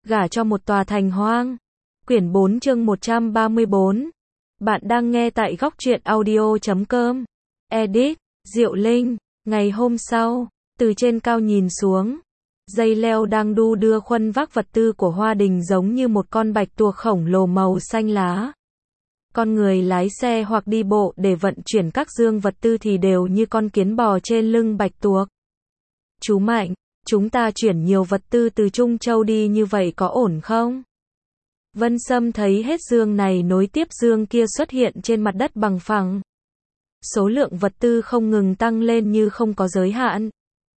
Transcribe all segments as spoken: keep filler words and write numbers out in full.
gả cho một tòa thành hoang. Quyển bốn chương một trăm ba mươi tư. Bạn đang nghe tại góc truyện audio chấm com. Edit, Diệu Linh. Ngày hôm sau, từ trên cao nhìn xuống, dây leo đang đu đưa khuân vác vật tư của Hoa Đình giống như một con bạch tuộc khổng lồ màu xanh lá. Con người lái xe hoặc đi bộ để vận chuyển các dương vật tư thì đều như con kiến bò trên lưng bạch tuộc. Chú Mạnh, chúng ta chuyển nhiều vật tư từ Trung Châu đi như vậy có ổn không? Vân Sâm thấy hết dương này nối tiếp dương kia xuất hiện trên mặt đất bằng phẳng. Số lượng vật tư không ngừng tăng lên như không có giới hạn.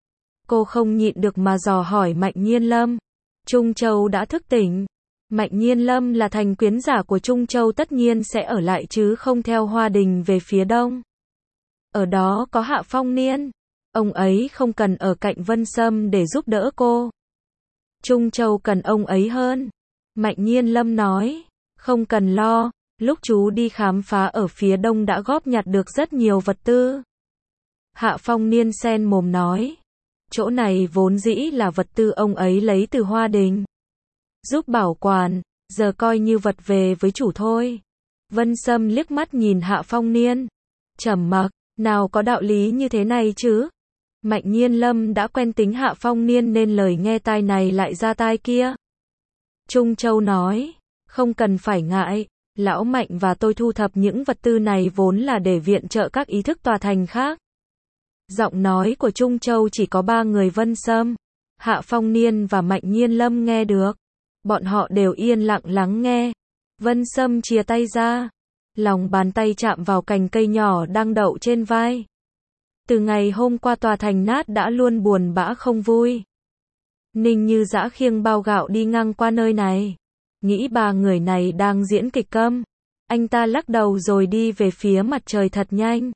Cô không nhịn được mà dò hỏi Mạnh Nhiên Lâm. Trung Châu đã thức tỉnh. Mạnh Nhiên Lâm là thành quyến giả của Trung Châu tất nhiên sẽ ở lại chứ không theo Hoa Đình về phía đông. Ở đó có Hạ Phong Niên. Ông ấy không cần ở cạnh Vân Sâm để giúp đỡ cô. Trung Châu cần ông ấy hơn. Mạnh Nhiên Lâm nói, không cần lo, lúc chú đi khám phá ở phía đông đã góp nhặt được rất nhiều vật tư. Hạ Phong Niên sen mồm nói, chỗ này vốn dĩ là vật tư ông ấy lấy từ Hoa Đình. Giúp bảo quản, giờ coi như vật về với chủ thôi. Vân Sâm liếc mắt nhìn Hạ Phong Niên. Trầm mặc, nào có đạo lý như thế này chứ. Mạnh Nhiên Lâm đã quen tính Hạ Phong Niên nên lời nghe tai này lại ra tai kia. Trung Châu nói, không cần phải ngại, lão Mạnh và tôi thu thập những vật tư này vốn là để viện trợ các ý thức tòa thành khác. Giọng nói của Trung Châu chỉ có ba người Vân Sâm, Hạ Phong Niên và Mạnh Nhiên Lâm nghe được. Bọn họ đều yên lặng lắng nghe. Vân Sâm chìa tay ra, lòng bàn tay chạm vào cành cây nhỏ đang đậu trên vai. Từ ngày hôm qua tòa thành nát đã luôn buồn bã không vui. Ninh Như Dã khiêng bao gạo đi ngang qua nơi này. Nghĩ ba người này đang diễn kịch câm. Anh ta lắc đầu rồi đi về phía mặt trời thật nhanh.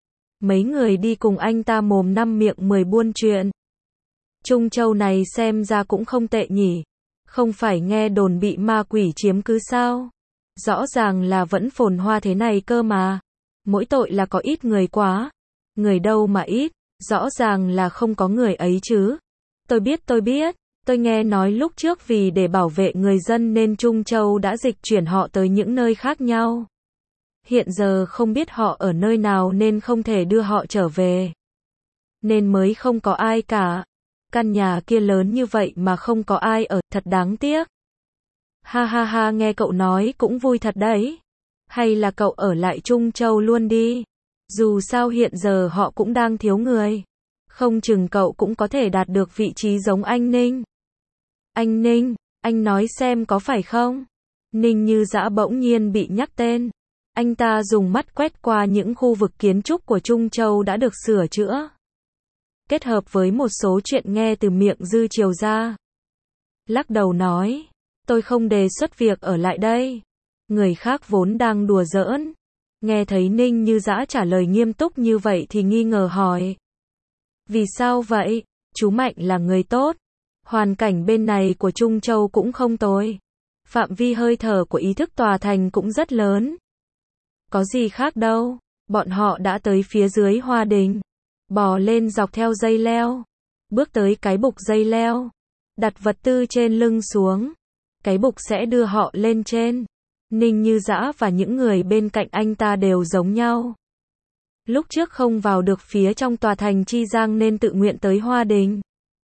Mấy người đi cùng anh ta mồm năm miệng mười buôn chuyện. Trung Châu này xem ra cũng không tệ nhỉ. Không phải nghe đồn bị ma quỷ chiếm cứ sao? Rõ ràng là vẫn phồn hoa thế này cơ mà. Mỗi tội là có ít người quá. Người đâu mà ít, rõ ràng là không có người ấy chứ. Tôi biết tôi biết, tôi nghe nói lúc trước vì để bảo vệ người dân nên Trung Châu đã dịch chuyển họ tới những nơi khác nhau. Hiện giờ không biết họ ở nơi nào nên không thể đưa họ trở về. Nên mới không có ai cả. Căn nhà kia lớn như vậy mà không có ai ở, thật đáng tiếc. Ha ha ha, nghe cậu nói cũng vui thật đấy. Hay là cậu ở lại Trung Châu luôn đi. Dù sao hiện giờ họ cũng đang thiếu người. Không chừng cậu cũng có thể đạt được vị trí giống anh Ninh. Anh Ninh, anh nói xem có phải không? Ninh Như Dã bỗng nhiên bị nhắc tên. Anh ta dùng mắt quét qua những khu vực kiến trúc của Trung Châu đã được sửa chữa. Kết hợp với một số chuyện nghe từ miệng Dư Triều ra. Lắc đầu nói, tôi không đề xuất việc ở lại đây. Người khác vốn đang đùa giỡn. Nghe thấy Ninh Như Dã trả lời nghiêm túc như vậy thì nghi ngờ hỏi. Vì sao vậy? Chú Mạnh là người tốt. Hoàn cảnh bên này của Trung Châu cũng không tồi. Phạm vi hơi thở của ý thức tòa thành cũng rất lớn. Có gì khác đâu. Bọn họ đã tới phía dưới Hoa Đình. Bò lên dọc theo dây leo. Bước tới cái bục dây leo. Đặt vật tư trên lưng xuống. Cái bục sẽ đưa họ lên trên. Ninh Như Dã và những người bên cạnh anh ta đều giống nhau. Lúc trước không vào được phía trong tòa thành Chi Giang nên tự nguyện tới Hoa Đình.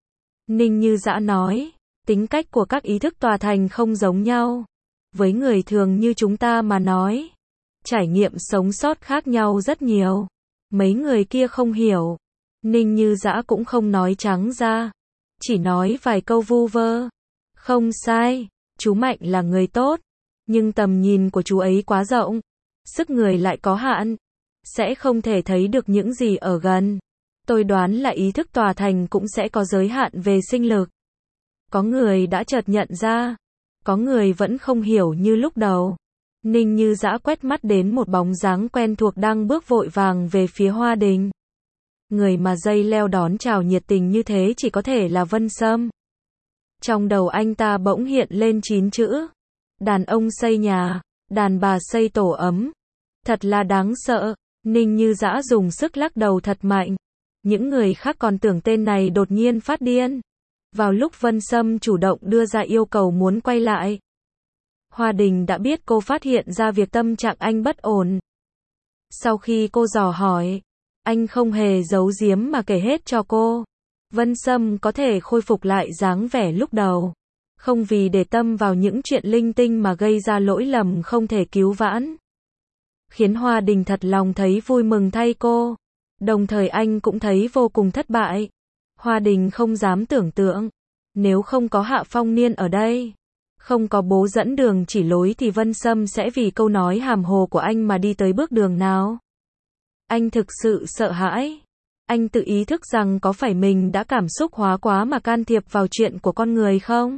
Ninh Như Dã nói, tính cách của các ý thức tòa thành không giống nhau. Với người thường như chúng ta mà nói, trải nghiệm sống sót khác nhau rất nhiều. Mấy người kia không hiểu. Ninh Như Dã cũng không nói trắng ra. Chỉ nói vài câu vu vơ. Không sai, chú Mạnh là người tốt. Nhưng tầm nhìn của chú ấy quá rộng. Sức người lại có hạn. Sẽ không thể thấy được những gì ở gần. Tôi đoán là ý thức tòa thành cũng sẽ có giới hạn về sinh lực. Có người đã chợt nhận ra. Có người vẫn không hiểu như lúc đầu. Ninh Như Dã quét mắt đến một bóng dáng quen thuộc đang bước vội vàng về phía Hoa Đình. Người mà dây leo đón chào nhiệt tình như thế chỉ có thể là Vân Sâm. Trong đầu anh ta bỗng hiện lên chín chữ. Đàn ông xây nhà, đàn bà xây tổ ấm. Thật là đáng sợ. Ninh Như Dã dùng sức lắc đầu thật mạnh. Những người khác còn tưởng tên này đột nhiên phát điên. Vào lúc Vân Sâm chủ động đưa ra yêu cầu muốn quay lại, Hoa Đình đã biết cô phát hiện ra việc tâm trạng anh bất ổn. Sau khi cô dò hỏi, anh không hề giấu giếm mà kể hết cho cô. Vân Sâm có thể khôi phục lại dáng vẻ lúc đầu, không vì để tâm vào những chuyện linh tinh mà gây ra lỗi lầm không thể cứu vãn, khiến Hoa Đình thật lòng thấy vui mừng thay cô. Đồng thời anh cũng thấy vô cùng thất bại. Hoa Đình không dám tưởng tượng, nếu không có Hạ Phong Niên ở đây, không có bố dẫn đường chỉ lối thì Vân Sâm sẽ vì câu nói hàm hồ của anh mà đi tới bước đường nào. Anh thực sự sợ hãi. Anh tự ý thức rằng có phải mình đã cảm xúc hóa quá mà can thiệp vào chuyện của con người không?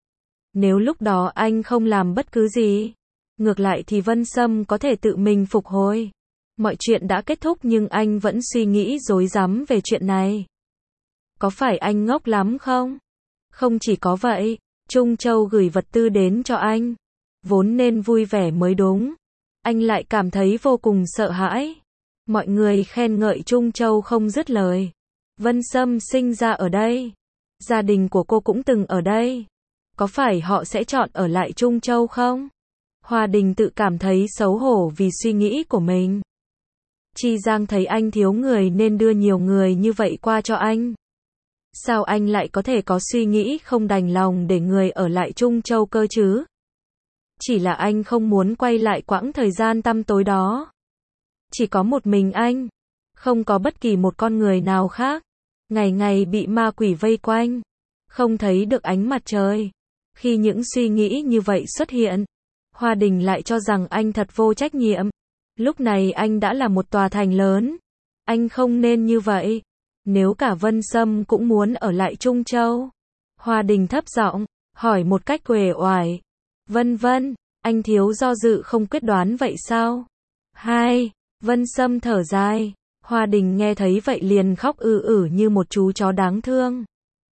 Nếu lúc đó anh không làm bất cứ gì, ngược lại thì Vân Sâm có thể tự mình phục hồi. Mọi chuyện đã kết thúc nhưng anh vẫn suy nghĩ rối rắm về chuyện này. Có phải anh ngốc lắm không? Không chỉ có vậy, Trung Châu gửi vật tư đến cho anh, vốn nên vui vẻ mới đúng. Anh lại cảm thấy vô cùng sợ hãi. Mọi người khen ngợi Trung Châu không dứt lời. Vân Sâm sinh ra ở đây, gia đình của cô cũng từng ở đây. Có phải họ sẽ chọn ở lại Trung Châu không? Hoa Đình tự cảm thấy xấu hổ vì suy nghĩ của mình. Chi Giang thấy anh thiếu người nên đưa nhiều người như vậy qua cho anh. Sao anh lại có thể có suy nghĩ không đành lòng để người ở lại Trung Châu cơ chứ? Chỉ là anh không muốn quay lại quãng thời gian tăm tối đó. Chỉ có một mình anh, không có bất kỳ một con người nào khác. Ngày ngày bị ma quỷ vây quanh, không thấy được ánh mặt trời. Khi những suy nghĩ như vậy xuất hiện, Hoa Đình lại cho rằng anh thật vô trách nhiệm. Lúc này anh đã là một tòa thành lớn. Anh không nên như vậy. Nếu cả Vân Sâm cũng muốn ở lại Trung Châu. Hoa Đình thấp giọng hỏi một cách uể oải. Vân Vân, anh thiếu do dự không quyết đoán vậy sao? Hai, Vân Sâm thở dài. Hoa Đình nghe thấy vậy liền khóc ư ử như một chú chó đáng thương.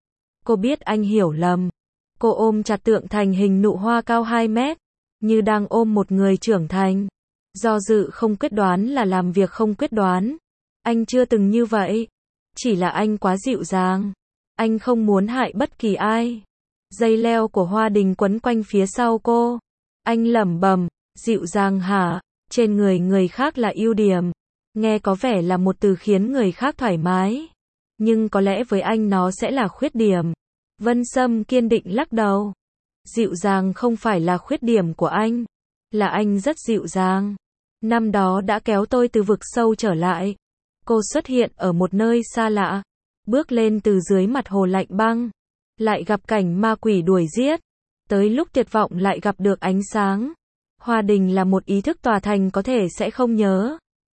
Cô biết anh hiểu lầm. Cô ôm chặt tượng thành hình nụ hoa cao hai mét, như đang ôm một người trưởng thành. Do dự không quyết đoán là làm việc không quyết đoán. Anh chưa từng như vậy. Chỉ là anh quá dịu dàng. Anh không muốn hại bất kỳ ai. Dây leo của Hoa Đình quấn quanh phía sau cô. Anh lẩm bẩm, dịu dàng hả? Trên người người khác là ưu điểm. Nghe có vẻ là một từ khiến người khác thoải mái. Nhưng có lẽ với anh nó sẽ là khuyết điểm. Vân Sâm kiên định lắc đầu. Dịu dàng không phải là khuyết điểm của anh. Là anh rất dịu dàng. Năm đó đã kéo tôi từ vực sâu trở lại. Cô xuất hiện ở một nơi xa lạ. Bước lên từ dưới mặt hồ lạnh băng. Lại gặp cảnh ma quỷ đuổi giết. Tới lúc tuyệt vọng lại gặp được ánh sáng. Hoa Đình là một ý thức tòa thành có thể sẽ không nhớ.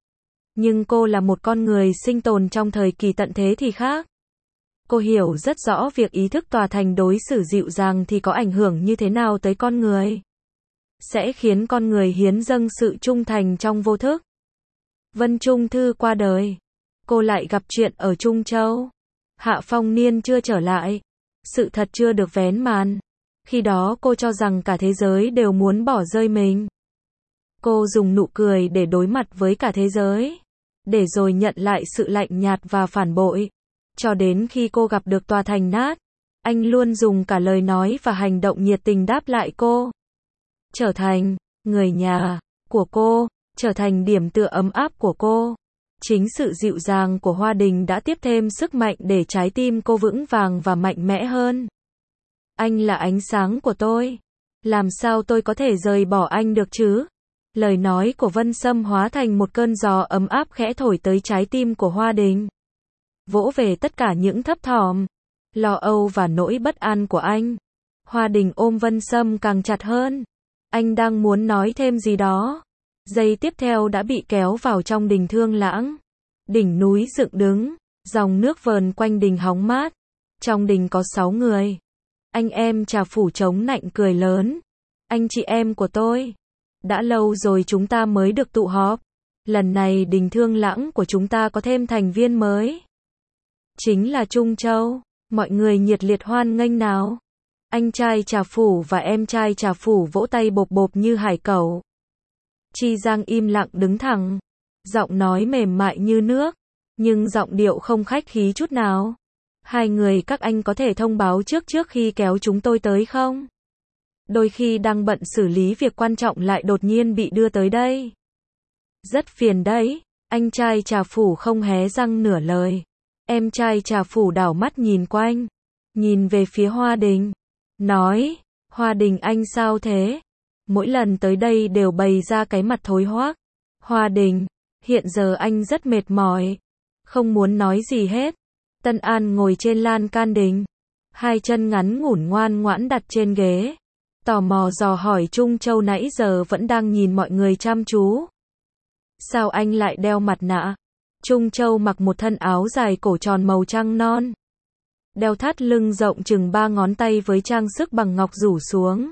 Nhưng cô là một con người sinh tồn trong thời kỳ tận thế thì khác. Cô hiểu rất rõ việc ý thức tòa thành đối xử dịu dàng thì có ảnh hưởng như thế nào tới con người. Sẽ khiến con người hiến dâng sự trung thành trong vô thức. Vân Trung Thư qua đời. Cô lại gặp chuyện ở Trung Châu. Hạ Phong Niên chưa trở lại. Sự thật chưa được vén màn. Khi đó cô cho rằng cả thế giới đều muốn bỏ rơi mình. Cô dùng nụ cười để đối mặt với cả thế giới. Để rồi nhận lại sự lạnh nhạt và phản bội. Cho đến khi cô gặp được tòa thành nát. Anh luôn dùng cả lời nói và hành động nhiệt tình đáp lại cô. Trở thành người nhà của cô. Trở thành điểm tựa ấm áp của cô. Chính sự dịu dàng của Hoa Đình đã tiếp thêm sức mạnh để trái tim cô vững vàng và mạnh mẽ hơn. Anh là ánh sáng của tôi. Làm sao tôi có thể rời bỏ anh được chứ? Lời nói của Vân Sâm hóa thành một cơn gió ấm áp khẽ thổi tới trái tim của Hoa Đình. Vỗ về tất cả những thấp thỏm, lo âu và nỗi bất an của anh. Hoa Đình ôm Vân Sâm càng chặt hơn. Anh đang muốn nói thêm gì đó. Giây tiếp theo đã bị kéo vào trong đình Thương Lãng. Đỉnh núi dựng đứng, dòng nước vờn quanh đình hóng mát. Trong đình có sáu người. Anh em Trà Phủ chống nạnh cười lớn. Anh chị em của tôi. Đã lâu rồi chúng ta mới được tụ họp. Lần này đình Thương Lãng của chúng ta có thêm thành viên mới. Chính là Trung Châu. Mọi người nhiệt liệt hoan nghênh nào. Anh trai Trà Phủ và em trai Trà Phủ vỗ tay bộp bộp như hải cẩu. Chi Giang im lặng đứng thẳng. Giọng nói mềm mại như nước. Nhưng giọng điệu không khách khí chút nào. Hai người các anh có thể thông báo trước trước khi kéo chúng tôi tới không? Đôi khi đang bận xử lý việc quan trọng lại đột nhiên bị đưa tới đây. Rất phiền đấy. Anh trai Trà Phủ không hé răng nửa lời. Em trai Trà Phủ đảo mắt nhìn quanh, nhìn về phía Hoa Đình, nói, Hoa Đình anh sao thế? Mỗi lần tới đây đều bày ra cái mặt thối hoác. Hoa Đình, hiện giờ anh rất mệt mỏi, không muốn nói gì hết. Tân An ngồi trên lan can đình, hai chân ngắn ngủn ngoan ngoãn đặt trên ghế, tò mò dò hỏi Trung Châu nãy giờ vẫn đang nhìn mọi người chăm chú. Sao anh lại đeo mặt nạ? Trung Châu mặc một thân áo dài cổ tròn màu trăng non, đeo thắt lưng rộng chừng ba ngón tay với trang sức bằng ngọc rủ xuống.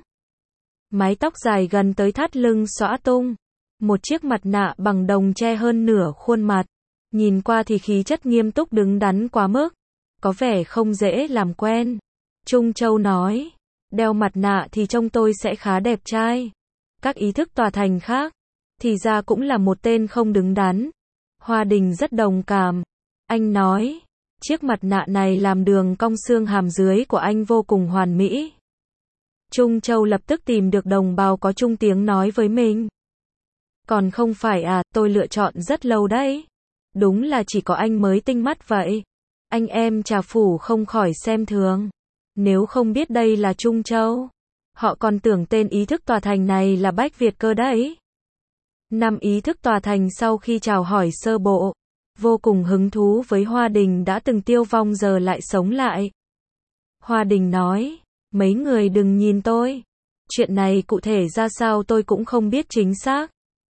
Mái tóc dài gần tới thắt lưng xõa tung, một chiếc mặt nạ bằng đồng che hơn nửa khuôn mặt. Nhìn qua thì khí chất nghiêm túc đứng đắn quá mức, có vẻ không dễ làm quen. Trung Châu nói, đeo mặt nạ thì trông tôi sẽ khá đẹp trai. Các ý thức tòa thành khác, thì ra cũng là một tên không đứng đắn. Hoa Đình rất đồng cảm. Anh nói, chiếc mặt nạ này làm đường cong xương hàm dưới của anh vô cùng hoàn mỹ. Trung Châu lập tức tìm được đồng bào có chung tiếng nói với mình. Còn không phải à, tôi lựa chọn rất lâu đấy. Đúng là chỉ có anh mới tinh mắt vậy. Anh em Trà Phủ không khỏi xem thường. Nếu không biết đây là Trung Châu, họ còn tưởng tên ý thức tòa thành này là Bách Việt cơ đấy. Năm ý thức tòa thành sau khi chào hỏi sơ bộ, vô cùng hứng thú với Hoa Đình đã từng tiêu vong giờ lại sống lại. Hoa Đình nói, mấy người đừng nhìn tôi. Chuyện này cụ thể ra sao tôi cũng không biết chính xác.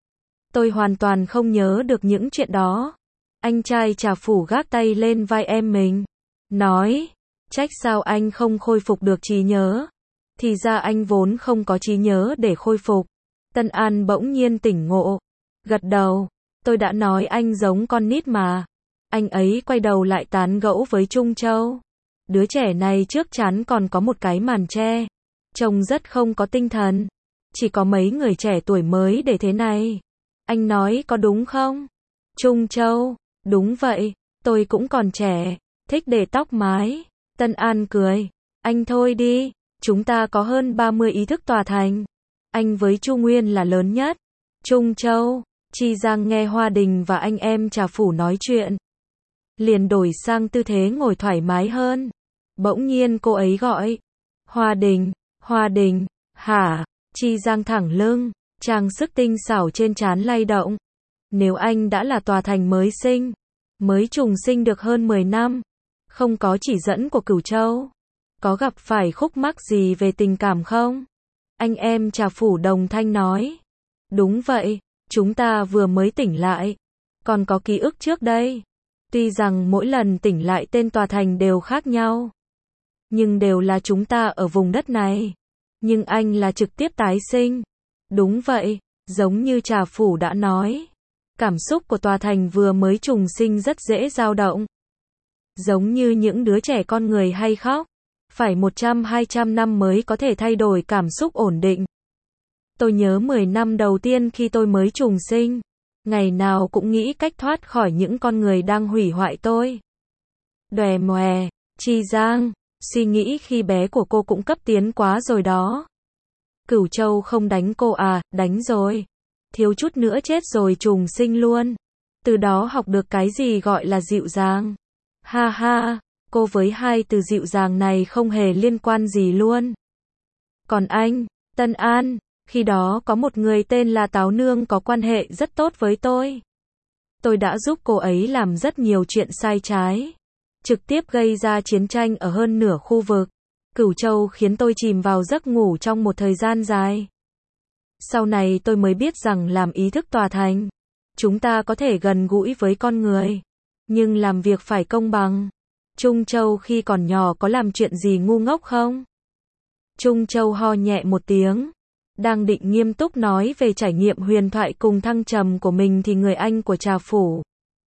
Tôi hoàn toàn không nhớ được những chuyện đó. Anh trai Trà Phủ gác tay lên vai em mình, nói, trách sao anh không khôi phục được trí nhớ. Thì ra anh vốn không có trí nhớ để khôi phục. Tân An bỗng nhiên tỉnh ngộ, gật đầu, tôi đã nói anh giống con nít mà. Anh ấy quay đầu lại tán gẫu với Trung Châu. Đứa trẻ này trước chắn còn có một cái màn che, trông rất không có tinh thần. Chỉ có mấy người trẻ tuổi mới để thế này. Anh nói có đúng không? Trung Châu, đúng vậy, tôi cũng còn trẻ, thích để tóc mái. Tân An cười, anh thôi đi, chúng ta có hơn ba mươi ý thức tòa thành. Anh với Chu Nguyên là lớn nhất. Trung Châu, Chi Giang nghe Hoa Đình và anh em Trà Phủ nói chuyện, liền đổi sang tư thế ngồi thoải mái hơn. Bỗng nhiên cô ấy gọi, Hoa Đình, Hoa Đình, hả? Chi Giang thẳng lưng, trang sức tinh xảo trên trán lay động. Nếu anh đã là tòa thành mới sinh, mới trùng sinh được hơn mười năm, không có chỉ dẫn của Cửu Châu, có gặp phải khúc mắc gì về tình cảm không? Anh em Trà Phủ đồng thanh nói, đúng vậy, chúng ta vừa mới tỉnh lại, còn có ký ức trước đây. Tuy rằng mỗi lần tỉnh lại tên tòa thành đều khác nhau, nhưng đều là chúng ta ở vùng đất này. Nhưng anh là trực tiếp tái sinh. Đúng vậy, giống như Trà Phủ đã nói, cảm xúc của tòa thành vừa mới trùng sinh rất dễ dao động. Giống như những đứa trẻ con người hay khóc, phải một trăm hai trăm năm mới có thể thay đổi cảm xúc ổn định. Tôi nhớ mười năm đầu tiên khi tôi mới trùng sinh, ngày nào cũng nghĩ cách thoát khỏi những con người đang hủy hoại tôi. Đòe mòe, Chi Giang, suy nghĩ khi bé của cô cũng cấp tiến quá rồi đó. Cửu Châu không đánh cô à? Đánh rồi. Thiếu chút nữa chết rồi trùng sinh luôn. Từ đó học được cái gì gọi là dịu dàng. Ha ha, cô với hai từ dịu dàng này không hề liên quan gì luôn. Còn anh, Tân An, khi đó có một người tên là Táo Nương có quan hệ rất tốt với tôi. Tôi đã giúp cô ấy làm rất nhiều chuyện sai trái, trực tiếp gây ra chiến tranh ở hơn nửa khu vực. Cửu Châu khiến tôi chìm vào giấc ngủ trong một thời gian dài. Sau này tôi mới biết rằng làm ý thức tòa thành, chúng ta có thể gần gũi với con người, nhưng làm việc phải công bằng. Trung Châu khi còn nhỏ có làm chuyện gì ngu ngốc không? Trung Châu ho nhẹ một tiếng, đang định nghiêm túc nói về trải nghiệm huyền thoại cùng thăng trầm của mình thì người anh của Trà Phủ,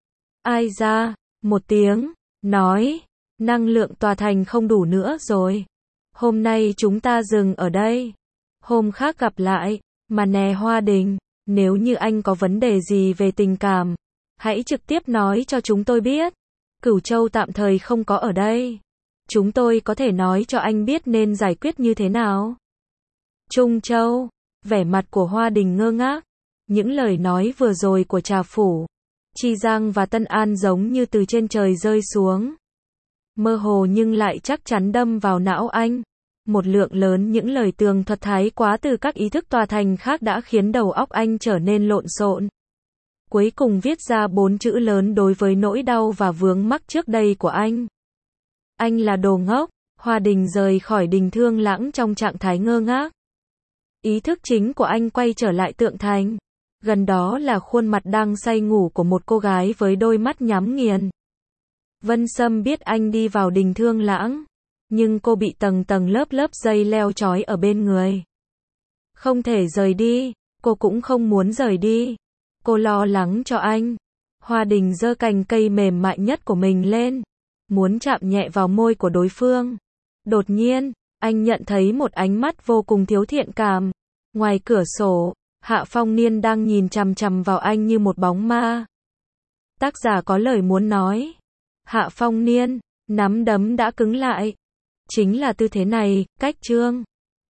ai ra, một tiếng, nói, năng lượng tòa thành không đủ nữa rồi. Hôm nay chúng ta dừng ở đây. Hôm khác gặp lại. Mà nè Hoa Đình, nếu như anh có vấn đề gì về tình cảm, hãy trực tiếp nói cho chúng tôi biết. Cửu Châu tạm thời không có ở đây. Chúng tôi có thể nói cho anh biết nên giải quyết như thế nào. Trung Châu, vẻ mặt của Hoa Đình ngơ ngác. Những lời nói vừa rồi của Trà Phủ, Chi Giang và Tân An giống như từ trên trời rơi xuống. Mơ hồ nhưng lại chắc chắn đâm vào não anh. Một lượng lớn những lời tường thuật thái quá từ các ý thức tòa thành khác đã khiến đầu óc anh trở nên lộn xộn. Cuối cùng viết ra bốn chữ lớn đối với nỗi đau và vướng mắc trước đây của anh. Anh là đồ ngốc. Hoa Đình rời khỏi Đình Thương Lãng trong trạng thái ngơ ngác. Ý thức chính của anh quay trở lại tượng thành. Gần đó là khuôn mặt đang say ngủ của một cô gái với đôi mắt nhắm nghiền. Vân Sâm biết anh đi vào Đình Thương Lãng, nhưng cô bị tầng tầng lớp lớp dây leo trói ở bên người. Không thể rời đi, cô cũng không muốn rời đi. Cô lo lắng cho anh. Hoa Đình giơ cành cây mềm mại nhất của mình lên, muốn chạm nhẹ vào môi của đối phương. Đột nhiên, anh nhận thấy một ánh mắt vô cùng thiếu thiện cảm. Ngoài cửa sổ, Hạ Phong Niên đang nhìn chằm chằm vào anh như một bóng ma. Tác giả có lời muốn nói. Hạ Phong Niên, nắm đấm đã cứng lại. Chính là tư thế này, cách chương.